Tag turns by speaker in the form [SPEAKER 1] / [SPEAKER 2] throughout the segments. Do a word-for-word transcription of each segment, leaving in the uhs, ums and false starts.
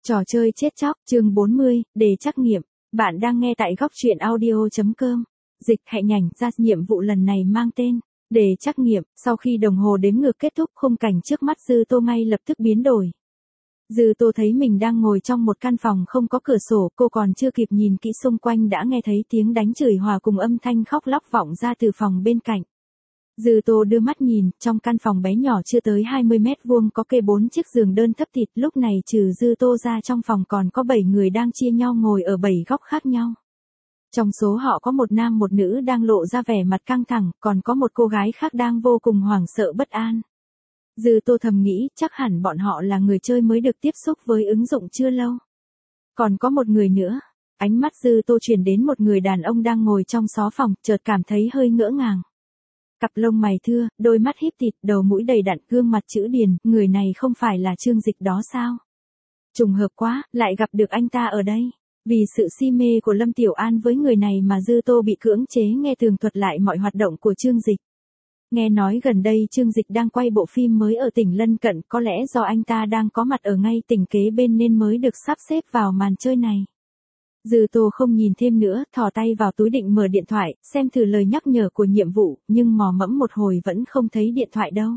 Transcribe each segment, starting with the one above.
[SPEAKER 1] Trò chơi chết chóc, chương bốn mươi, đề trắc nghiệm. Bạn đang nghe tại góc truyện audio.com. Dịch hạnh ảnh ra nhiệm vụ lần này mang tên đề trắc nghiệm. Sau khi đồng hồ đếm ngược kết thúc, khung cảnh trước mắt Dư Tô ngay lập tức biến đổi. Dư Tô thấy mình đang ngồi trong một căn phòng không có cửa sổ, cô còn chưa kịp nhìn kỹ xung quanh đã nghe thấy tiếng đánh chửi hòa cùng âm thanh khóc lóc vọng ra từ phòng bên cạnh. Dư Tô đưa mắt nhìn, trong căn phòng bé nhỏ chưa tới hai mươi mét vuông có kê bốn chiếc giường đơn thấp thịt, lúc này trừ Dư Tô ra trong phòng còn có bảy người đang chia nhau ngồi ở bảy góc khác nhau. Trong số họ có một nam một nữ đang lộ ra vẻ mặt căng thẳng, còn có một cô gái khác đang vô cùng hoảng sợ bất an. Dư Tô thầm nghĩ, chắc hẳn bọn họ là người chơi mới được tiếp xúc với ứng dụng chưa lâu. Còn có một người nữa. Ánh mắt Dư Tô chuyển đến một người đàn ông đang ngồi trong xó phòng, chợt cảm thấy hơi ngỡ ngàng. Cặp lông mày thưa, đôi mắt híp thịt, đầu mũi đầy đặn, gương mặt chữ điền, người này không phải là Trương Dịch đó sao? Trùng hợp quá, lại gặp được anh ta ở đây. Vì sự si mê của Lâm Tiểu An với người này mà Dư Tô bị cưỡng chế nghe tường thuật lại mọi hoạt động của Trương Dịch. Nghe nói gần đây Trương Dịch đang quay bộ phim mới ở tỉnh lân cận, có lẽ do anh ta đang có mặt ở ngay tỉnh kế bên nên mới được sắp xếp vào màn chơi này. Dư Tô không nhìn thêm nữa, thò tay vào túi định mở điện thoại, xem thử lời nhắc nhở của nhiệm vụ, nhưng mò mẫm một hồi vẫn không thấy điện thoại đâu.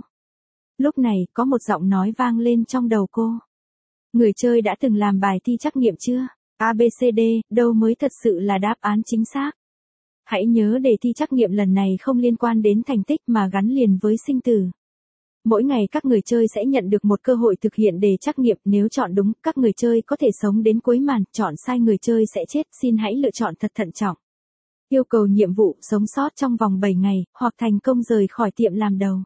[SPEAKER 1] Lúc này, có một giọng nói vang lên trong đầu cô. Người chơi đã từng làm bài thi trắc nghiệm chưa? A B C D, đâu mới thật sự là đáp án chính xác. Hãy nhớ đề thi trắc nghiệm lần này không liên quan đến thành tích mà gắn liền với sinh tử. Mỗi ngày các người chơi sẽ nhận được một cơ hội thực hiện đề trắc nghiệm, nếu chọn đúng, các người chơi có thể sống đến cuối màn, chọn sai người chơi sẽ chết, xin hãy lựa chọn thật thận trọng. Yêu cầu nhiệm vụ, sống sót trong vòng bảy ngày, hoặc thành công rời khỏi tiệm làm đầu.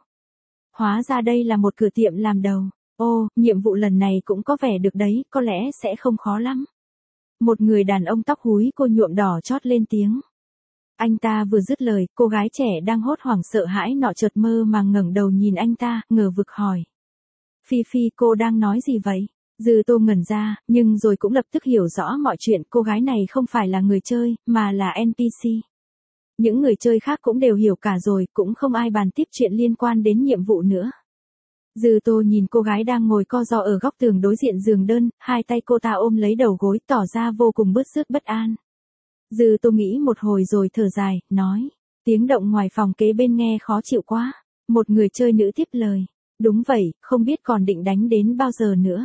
[SPEAKER 1] Hóa ra đây là một cửa tiệm làm đầu. Ô, nhiệm vụ lần này cũng có vẻ được đấy, có lẽ sẽ không khó lắm. Một người đàn ông tóc húi cô nhuộm đỏ chót lên tiếng. Anh ta vừa dứt lời, cô gái trẻ đang hốt hoảng sợ hãi nọ chợt mơ màng ngẩng đầu nhìn anh ta, ngờ vực hỏi. Phi Phi, cô đang nói gì vậy? Dư Tô ngẩn ra, nhưng rồi cũng lập tức hiểu rõ mọi chuyện, cô gái này không phải là người chơi, mà là en pê xê. Những người chơi khác cũng đều hiểu cả rồi, cũng không ai bàn tiếp chuyện liên quan đến nhiệm vụ nữa. Dư Tô nhìn cô gái đang ngồi co ro ở góc tường đối diện giường đơn, hai tay cô ta ôm lấy đầu gối, tỏ ra vô cùng bứt rứt bất an. Dư Tô nghĩ một hồi rồi thở dài, nói, tiếng động ngoài phòng kế bên nghe khó chịu quá. Một người chơi nữ tiếp lời, đúng vậy, không biết còn định đánh đến bao giờ nữa.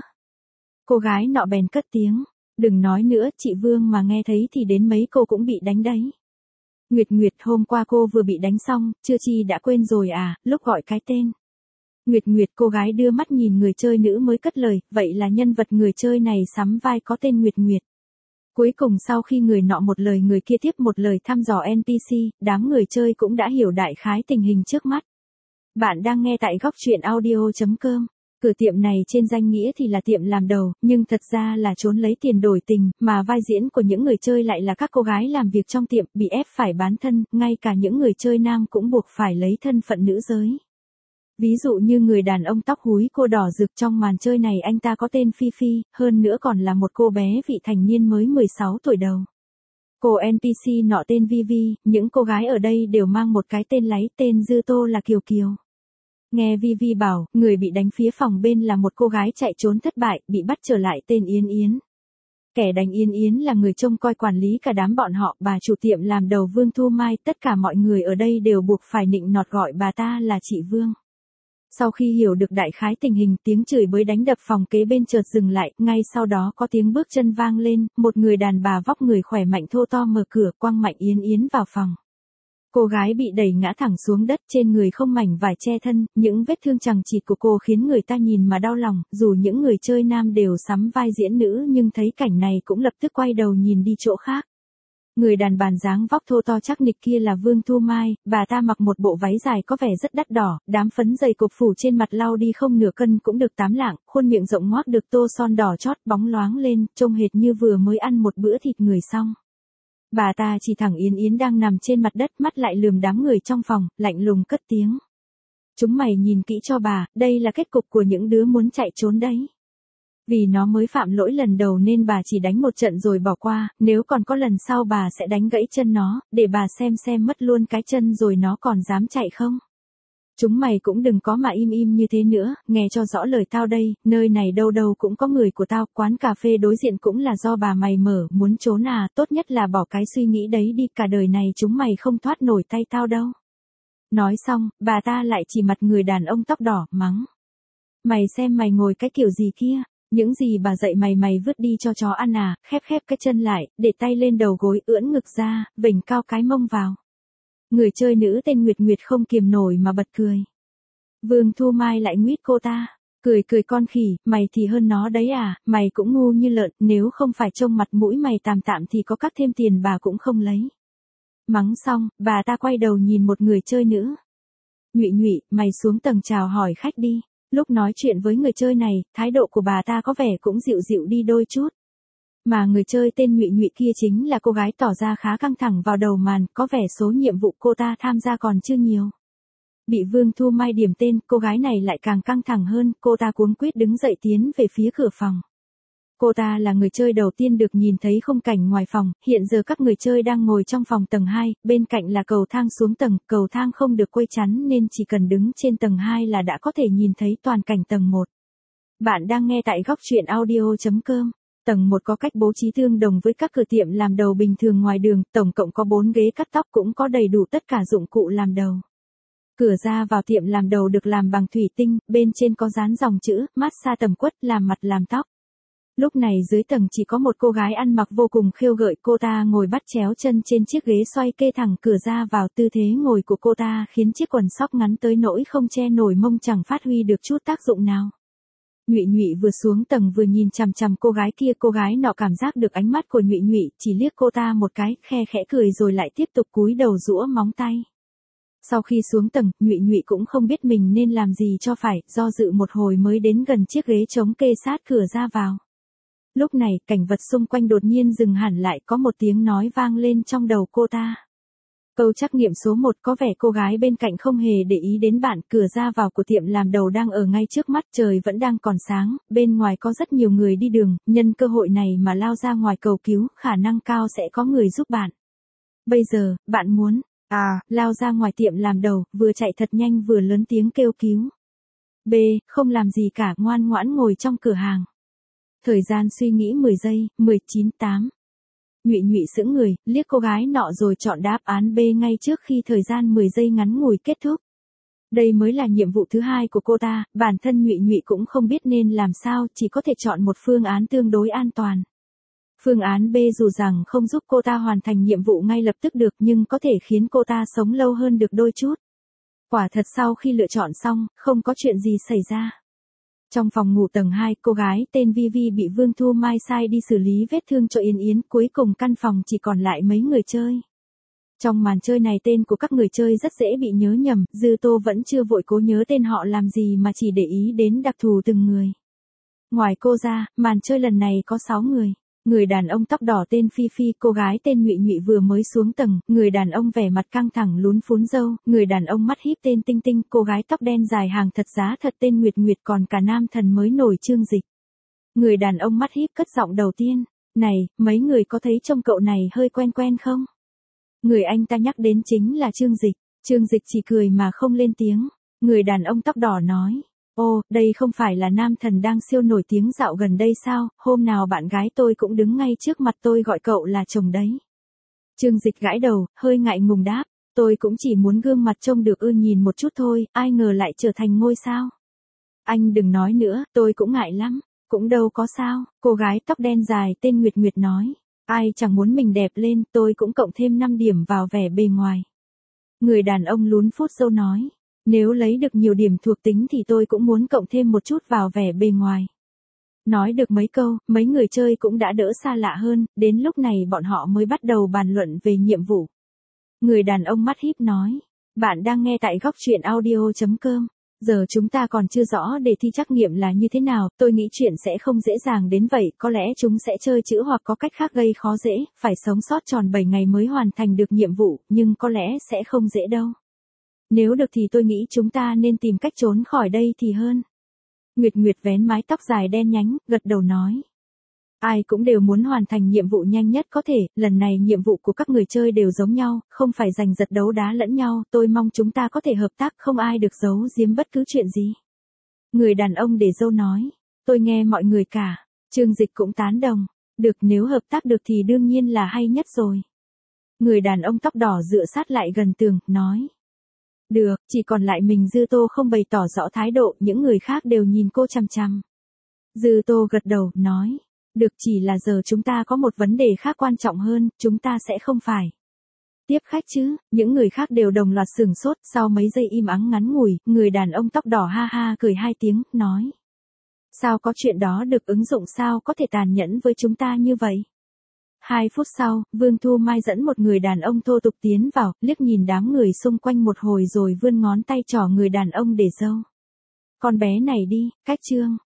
[SPEAKER 1] Cô gái nọ bèn cất tiếng, đừng nói nữa, chị Vương mà nghe thấy thì đến mấy cô cũng bị đánh đấy. Nguyệt Nguyệt, hôm qua cô vừa bị đánh xong, chưa chi đã quên rồi à, lúc gọi cái tên. Nguyệt Nguyệt, cô gái đưa mắt nhìn người chơi nữ mới cất lời, vậy là nhân vật người chơi này sắm vai có tên Nguyệt Nguyệt. Cuối cùng sau khi người nọ một lời người kia tiếp một lời thăm dò en pê xê, đám người chơi cũng đã hiểu đại khái tình hình trước mắt. Bạn đang nghe tại góc truyện audio.com. Cửa tiệm này trên danh nghĩa thì là tiệm làm đầu, nhưng thật ra là trốn lấy tiền đổi tình, mà vai diễn của những người chơi lại là các cô gái làm việc trong tiệm, bị ép phải bán thân, ngay cả những người chơi nam cũng buộc phải lấy thân phận nữ giới. Ví dụ như người đàn ông tóc húi cô đỏ rực trong màn chơi này, anh ta có tên Phi Phi, hơn nữa còn là một cô bé vị thành niên mới mười sáu tuổi đầu. Cô en pê xê nọ tên Vivi, những cô gái ở đây đều mang một cái tên láy, tên Dư Tô là Kiều Kiều. Nghe Vivi bảo, người bị đánh phía phòng bên là một cô gái chạy trốn thất bại, bị bắt trở lại tên Yến Yến. Kẻ đánh Yến Yến là người trông coi quản lý cả đám bọn họ, bà chủ tiệm làm đầu Vương Thu Mai, tất cả mọi người ở đây đều buộc phải nịnh nọt gọi bà ta là chị Vương. Sau khi hiểu được đại khái tình hình, tiếng chửi bới đánh đập phòng kế bên chợt dừng lại, ngay sau đó có tiếng bước chân vang lên, một người đàn bà vóc người khỏe mạnh thô to mở cửa, quăng mạnh Yến Yến vào phòng. Cô gái bị đẩy ngã thẳng xuống đất, trên người không mảnh vải che thân, những vết thương chằng chịt của cô khiến người ta nhìn mà đau lòng, dù những người chơi nam đều sắm vai diễn nữ nhưng thấy cảnh này cũng lập tức quay đầu nhìn đi chỗ khác. Người đàn bà dáng vóc thô to chắc nịch kia là Vương Thu Mai, bà ta mặc một bộ váy dài có vẻ rất đắt đỏ, đám phấn dày cục phủ trên mặt lau đi không nửa cân cũng được tám lạng, khuôn miệng rộng ngoác được tô son đỏ chót bóng loáng lên, trông hệt như vừa mới ăn một bữa thịt người xong. Bà ta chỉ thẳng Yến Yến đang nằm trên mặt đất, mắt lại lườm đám người trong phòng, lạnh lùng cất tiếng. Chúng mày nhìn kỹ cho bà, đây là kết cục của những đứa muốn chạy trốn đấy. Vì nó mới phạm lỗi lần đầu nên bà chỉ đánh một trận rồi bỏ qua, nếu còn có lần sau bà sẽ đánh gãy chân nó, để bà xem xem mất luôn cái chân rồi nó còn dám chạy không. Chúng mày cũng đừng có mà im im như thế nữa, nghe cho rõ lời tao đây, nơi này đâu đâu cũng có người của tao, quán cà phê đối diện cũng là do bà mày mở, muốn trốn à, tốt nhất là bỏ cái suy nghĩ đấy đi, cả đời này chúng mày không thoát nổi tay tao đâu. Nói xong, bà ta lại chỉ mặt người đàn ông tóc đỏ, mắng. Mày xem mày ngồi cái kiểu gì kia, những gì bà dạy mày mày vứt đi cho chó ăn à, khép khép cái chân lại, để tay lên đầu gối, ưỡn ngực ra, vểnh cao cái mông vào. Người chơi nữ tên Nguyệt Nguyệt không kiềm nổi mà bật cười. Vương Thu Mai lại nguyết cô ta, cười cười con khỉ, mày thì hơn nó đấy à, mày cũng ngu như lợn, nếu không phải trông mặt mũi mày tạm tạm thì có cắt thêm tiền bà cũng không lấy. Mắng xong, bà ta quay đầu nhìn một người chơi nữ. Nhụy Nhụy, mày xuống tầng chào hỏi khách đi. Lúc nói chuyện với người chơi này, thái độ của bà ta có vẻ cũng dịu dịu đi đôi chút. Mà người chơi tên Nhụy Nhụy kia chính là cô gái tỏ ra khá căng thẳng vào đầu màn, có vẻ số nhiệm vụ cô ta tham gia còn chưa nhiều. Bị Vương Thu Mai điểm tên, cô gái này lại càng căng thẳng hơn, cô ta cuống quýt đứng dậy tiến về phía cửa phòng. Cô ta là người chơi đầu tiên được nhìn thấy khung cảnh ngoài phòng, hiện giờ các người chơi đang ngồi trong phòng tầng hai, bên cạnh là cầu thang xuống tầng, cầu thang không được quây chắn nên chỉ cần đứng trên tầng hai là đã có thể nhìn thấy toàn cảnh tầng một. Bạn đang nghe tại góc truyện audio.com. Tầng một có cách bố trí tương đồng với các cửa tiệm làm đầu bình thường ngoài đường, tổng cộng có bốn ghế cắt tóc cũng có đầy đủ tất cả dụng cụ làm đầu. Cửa ra vào tiệm làm đầu được làm bằng thủy tinh, bên trên có dán dòng chữ, massage tầm quất, làm mặt làm tóc. Lúc này dưới tầng chỉ có một cô gái ăn mặc vô cùng khiêu gợi, cô ta ngồi bắt chéo chân trên chiếc ghế xoay kê thẳng cửa ra vào, tư thế ngồi của cô ta khiến chiếc quần sóc ngắn tới nỗi không che nổi mông chẳng phát huy được chút tác dụng nào. Nhụy Nhụy vừa xuống tầng vừa nhìn chằm chằm cô gái kia, cô gái nọ cảm giác được ánh mắt của Nhụy Nhụy, chỉ liếc cô ta một cái, khe khẽ cười rồi lại tiếp tục cúi đầu giũa móng tay. Sau khi xuống tầng, Nhụy Nhụy cũng không biết mình nên làm gì cho phải, do dự một hồi mới đến gần chiếc ghế trống kê sát cửa ra vào. Lúc này, cảnh vật xung quanh đột nhiên dừng hẳn lại, có một tiếng nói vang lên trong đầu cô ta. Câu trắc nghiệm số một, có vẻ cô gái bên cạnh không hề để ý đến bạn, cửa ra vào của tiệm làm đầu đang ở ngay trước mắt, trời vẫn đang còn sáng, bên ngoài có rất nhiều người đi đường, nhân cơ hội này mà lao ra ngoài cầu cứu, khả năng cao sẽ có người giúp bạn. Bây giờ, bạn muốn, à, lao ra ngoài tiệm làm đầu, vừa chạy thật nhanh vừa lớn tiếng kêu cứu. B, không làm gì cả, ngoan ngoãn ngồi trong cửa hàng. Thời gian suy nghĩ mười giây, mười chín, tám. Nhụy Nhụy sững người, liếc cô gái nọ rồi chọn đáp án B ngay trước khi thời gian mười giây ngắn ngủi kết thúc. Đây mới là nhiệm vụ thứ hai của cô ta, bản thân Nhụy Nhụy cũng không biết nên làm sao, chỉ có thể chọn một phương án tương đối an toàn. Phương án B dù rằng không giúp cô ta hoàn thành nhiệm vụ ngay lập tức được nhưng có thể khiến cô ta sống lâu hơn được đôi chút. Quả thật sau khi lựa chọn xong, không có chuyện gì xảy ra. Trong phòng ngủ tầng hai, cô gái tên Vi Vi bị Vương Thu Mai sai đi xử lý vết thương cho Yên Yến, cuối cùng căn phòng chỉ còn lại mấy người chơi. Trong màn chơi này tên của các người chơi rất dễ bị nhớ nhầm, Dư Tô vẫn chưa vội cố nhớ tên họ làm gì mà chỉ để ý đến đặc thù từng người. Ngoài cô ra, màn chơi lần này có sáu người. Người đàn ông tóc đỏ tên Phi Phi, cô gái tên Nhụy Nhụy vừa mới xuống tầng, người đàn ông vẻ mặt căng thẳng lún phún râu, người đàn ông mắt híp tên Tinh Tinh, cô gái tóc đen dài hàng thật giá thật tên Nguyệt Nguyệt, còn cả nam thần mới nổi Trương Dịch. Người đàn ông mắt híp cất giọng đầu tiên, này, mấy người có thấy trông cậu này hơi quen quen không? Người anh ta nhắc đến chính là Trương Dịch, Trương Dịch chỉ cười mà không lên tiếng. Người đàn ông tóc đỏ nói. Ô, đây không phải là nam thần đang siêu nổi tiếng dạo gần đây sao, hôm nào bạn gái tôi cũng đứng ngay trước mặt tôi gọi cậu là chồng đấy. Trương Dịch gãi đầu, hơi ngại ngùng đáp, tôi cũng chỉ muốn gương mặt trông được ưa nhìn một chút thôi, ai ngờ lại trở thành ngôi sao. Anh đừng nói nữa, tôi cũng ngại lắm, cũng đâu có sao, cô gái tóc đen dài tên Nguyệt Nguyệt nói, ai chẳng muốn mình đẹp lên, tôi cũng cộng thêm năm điểm vào vẻ bề ngoài. Người đàn ông lún phút râu nói. Nếu lấy được nhiều điểm thuộc tính thì tôi cũng muốn cộng thêm một chút vào vẻ bề ngoài. Nói được mấy câu, mấy người chơi cũng đã đỡ xa lạ hơn, đến lúc này bọn họ mới bắt đầu bàn luận về nhiệm vụ. Người đàn ông mắt híp nói, bạn đang nghe tại góc truyện audio.com. Giờ chúng ta còn chưa rõ đề thi trắc nghiệm là như thế nào, tôi nghĩ chuyện sẽ không dễ dàng đến vậy, có lẽ chúng sẽ chơi chữ hoặc có cách khác gây khó dễ, phải sống sót tròn bảy ngày mới hoàn thành được nhiệm vụ, nhưng có lẽ sẽ không dễ đâu. Nếu được thì tôi nghĩ chúng ta nên tìm cách trốn khỏi đây thì hơn. Nguyệt Nguyệt vén mái tóc dài đen nhánh, gật đầu nói. Ai cũng đều muốn hoàn thành nhiệm vụ nhanh nhất có thể, lần này nhiệm vụ của các người chơi đều giống nhau, không phải giành giật đấu đá lẫn nhau, tôi mong chúng ta có thể hợp tác, không ai được giấu giếm bất cứ chuyện gì. Người đàn ông để dâu nói, tôi nghe mọi người cả, Trương Dịch cũng tán đồng, được nếu hợp tác được thì đương nhiên là hay nhất rồi. Người đàn ông tóc đỏ dựa sát lại gần tường, nói. Được, chỉ còn lại mình Dư Tô không bày tỏ rõ thái độ, những người khác đều nhìn cô chằm chằm. Dư Tô gật đầu, nói. Được, chỉ là giờ chúng ta có một vấn đề khác quan trọng hơn, chúng ta sẽ không phải tiếp khách chứ, những người khác đều đồng loạt sửng sốt, sau mấy giây im ắng ngắn ngủi, người đàn ông tóc đỏ ha ha cười hai tiếng, nói. Sao có chuyện đó được, ứng dụng sao có thể tàn nhẫn với chúng ta như vậy? Hai phút sau, Vương Thu Mai dẫn một người đàn ông thô tục tiến vào, liếc nhìn đám người xung quanh một hồi rồi vươn ngón tay trỏ người đàn ông để dâu. Con bé này đi, cách Trương